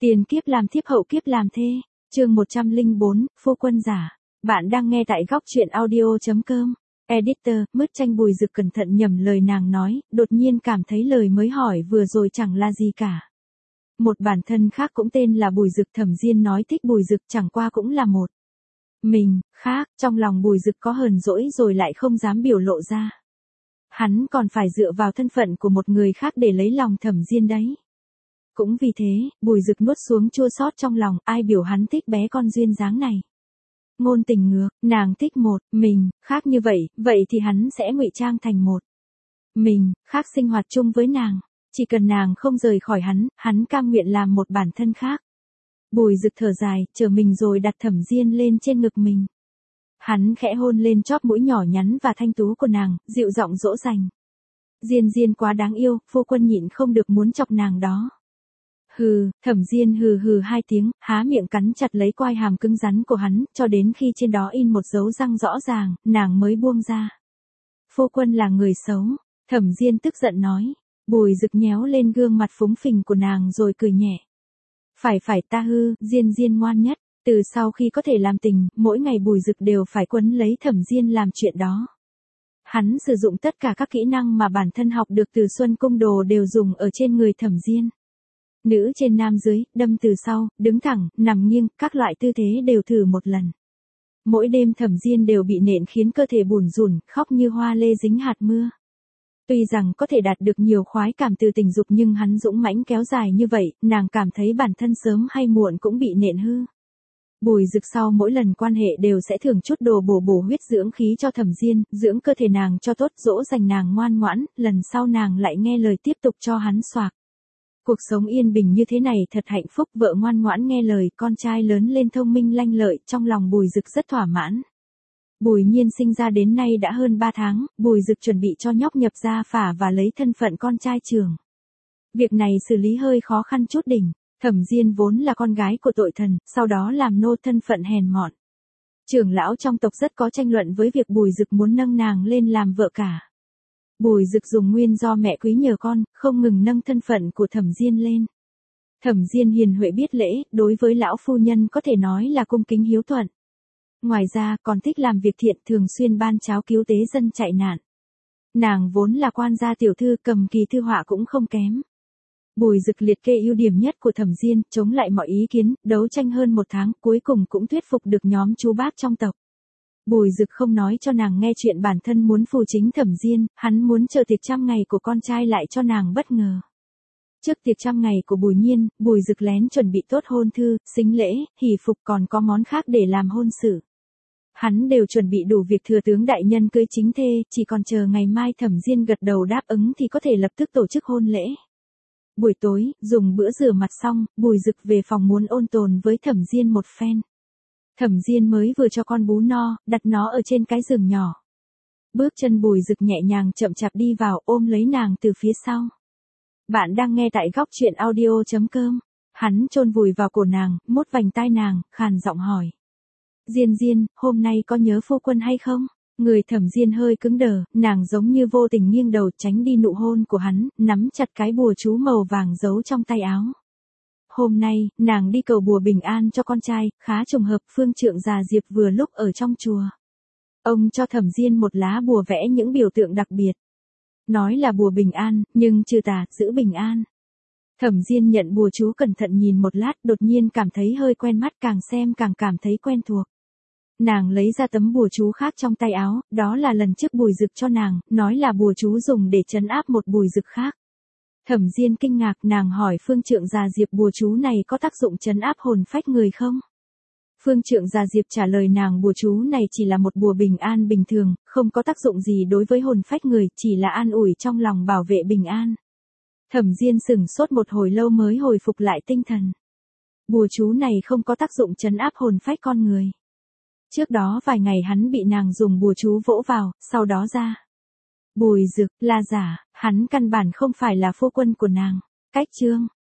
Tiền kiếp làm thiếp hậu kiếp làm thê. Chương 104, phu quân giả. Bạn đang nghe tại góc truyện audio.com. Editor, mứt chanh Bùi Dực cẩn thận nhầm lời nàng nói, đột nhiên cảm thấy lời mới hỏi vừa rồi chẳng là gì cả. Một bản thân khác cũng tên là Bùi Dực, Thẩm Diên nói thích Bùi Dực chẳng qua cũng là một mình khác, trong lòng Bùi Dực có hờn dỗi rồi lại không dám biểu lộ ra. Hắn còn phải dựa vào thân phận của một người khác để lấy lòng Thẩm Diên đấy. Cũng vì thế, Bùi Dực nuốt xuống chua xót trong lòng, ai biểu hắn thích bé con duyên dáng này. Ngôn tình ngược, nàng thích một mình khác như vậy, vậy thì hắn sẽ ngụy trang thành một mình khác sinh hoạt chung với nàng. Chỉ cần nàng không rời khỏi hắn cam nguyện làm một bản thân khác. Bùi Dực thở dài, chờ mình rồi đặt Thẩm Diên lên trên ngực mình. Hắn khẽ hôn lên chóp mũi nhỏ nhắn và thanh tú của nàng, dịu giọng dỗ dành. Diên Diên quá đáng yêu, phu quân nhịn không được muốn chọc nàng đó. Hừ, Thẩm Diên hừ hừ hai tiếng, há miệng cắn chặt lấy quai hàm cứng rắn của hắn, cho đến khi trên đó in một dấu răng rõ ràng, nàng mới buông ra. Phu quân là người xấu, Thẩm Diên tức giận nói. Bùi Dực nhéo lên gương mặt phúng phình của nàng rồi cười nhẹ. Phải ta hư, Diên ngoan nhất. Từ sau khi có thể làm tình, mỗi ngày Bùi Dực đều phải quấn lấy Thẩm Diên làm chuyện đó. Hắn sử dụng tất cả các kỹ năng mà bản thân học được từ Xuân Cung Đồ đều dùng ở trên người Thẩm Diên. Nữ trên nam dưới, đâm từ sau, đứng thẳng, nằm nghiêng, các loại tư thế đều thử một lần. Mỗi đêm Thẩm Diên đều bị nện khiến cơ thể bủn rủn, khóc như hoa lê dính hạt mưa. Tuy rằng có thể đạt được nhiều khoái cảm từ tình dục nhưng hắn dũng mãnh kéo dài như vậy, nàng cảm thấy bản thân sớm hay muộn cũng bị nện hư. Bùi Dực sau mỗi lần quan hệ đều sẽ thưởng chút đồ bổ huyết dưỡng khí cho Thẩm Diên, dưỡng cơ thể nàng cho tốt, dỗ dành nàng ngoan ngoãn, lần sau nàng lại nghe lời tiếp tục cho hắn xoạc. Cuộc sống yên bình như thế này thật hạnh phúc, vợ ngoan ngoãn nghe lời, con trai lớn lên thông minh lanh lợi, trong lòng Bùi Dực rất thỏa mãn. Bùi Nhiên sinh ra đến nay đã hơn 3 tháng, Bùi Dực chuẩn bị cho nhóc nhập gia phả và lấy thân phận con trai trưởng. Việc này xử lý hơi khó khăn chút đỉnh. Thẩm Diên vốn là con gái của tội thần, sau đó làm nô thân phận hèn mọn. Trưởng lão trong tộc rất có tranh luận với việc Bùi Dực muốn nâng nàng lên làm vợ cả. Bùi Dực dùng nguyên do mẹ quý nhờ con, không ngừng nâng thân phận của Thẩm Diên lên. Thẩm Diên hiền huệ biết lễ, đối với lão phu nhân có thể nói là cung kính hiếu thuận. Ngoài ra còn thích làm việc thiện, thường xuyên ban cháo cứu tế dân chạy nạn. Nàng vốn là quan gia tiểu thư, cầm kỳ thư họa cũng không kém. Bùi Dực liệt kê ưu điểm nhất của Thẩm Diên, chống lại mọi ý kiến, đấu tranh hơn 1 tháng, cuối cùng cũng thuyết phục được nhóm chú bác trong tộc. Bùi Dực không nói cho nàng nghe chuyện bản thân muốn phù chính Thẩm Diên, hắn muốn chờ tiệc 100 ngày của con trai lại cho nàng bất ngờ. Trước tiệc 100 ngày của Bùi Nhiên, Bùi Dực lén chuẩn bị tốt hôn thư, sính lễ, hỷ phục, còn có món khác để làm hôn sự. Hắn đều chuẩn bị đủ việc thừa tướng đại nhân cưới chính thê, chỉ còn chờ ngày mai Thẩm Diên gật đầu đáp ứng thì có thể lập tức tổ chức hôn lễ. Buổi tối, dùng bữa rửa mặt xong, Bùi Dực về phòng muốn ôn tồn với Thẩm Diên một phen. Thẩm Diên mới vừa cho con bú no, đặt nó ở trên cái giường nhỏ. Bước chân Bùi Dực nhẹ nhàng chậm chạp đi vào, ôm lấy nàng từ phía sau. Bạn đang nghe tại góc truyện audio.com. Hắn chôn vùi vào cổ nàng, mốt vành tai nàng, khàn giọng hỏi. Diên, hôm nay có nhớ phu quân hay không? Người Thẩm Diên hơi cứng đờ, nàng giống như vô tình nghiêng đầu tránh đi nụ hôn của hắn, nắm chặt cái bùa chú màu vàng giấu trong tay áo. Hôm nay, nàng đi cầu bùa bình an cho con trai, khá trùng hợp, phương trượng già Diệp vừa lúc ở trong chùa. Ông cho Thẩm Diên một lá bùa vẽ những biểu tượng đặc biệt. Nói là bùa bình an, nhưng trừ tà, giữ bình an. Thẩm Diên nhận bùa chú cẩn thận nhìn một lát, đột nhiên cảm thấy hơi quen mắt, càng xem càng cảm thấy quen thuộc. Nàng lấy ra tấm bùa chú khác trong tay áo, đó là lần trước Bùi Dực cho nàng, nói là bùa chú dùng để trấn áp một Bùi Dực khác. Thẩm Diên kinh ngạc, nàng hỏi phương trượng già Diệp bùa chú này có tác dụng trấn áp hồn phách người không? Phương trượng già Diệp trả lời nàng bùa chú này chỉ là một bùa bình an bình thường, không có tác dụng gì đối với hồn phách người, chỉ là an ủi trong lòng bảo vệ bình an. Thẩm Diên sửng sốt một hồi lâu mới hồi phục lại tinh thần. Bùa chú này không có tác dụng trấn áp hồn phách con người. Trước đó vài ngày hắn bị nàng dùng bùa chú vỗ vào, sau đó ra. Bùi Dực là giả, hắn căn bản không phải là phu quân của nàng. Cách chương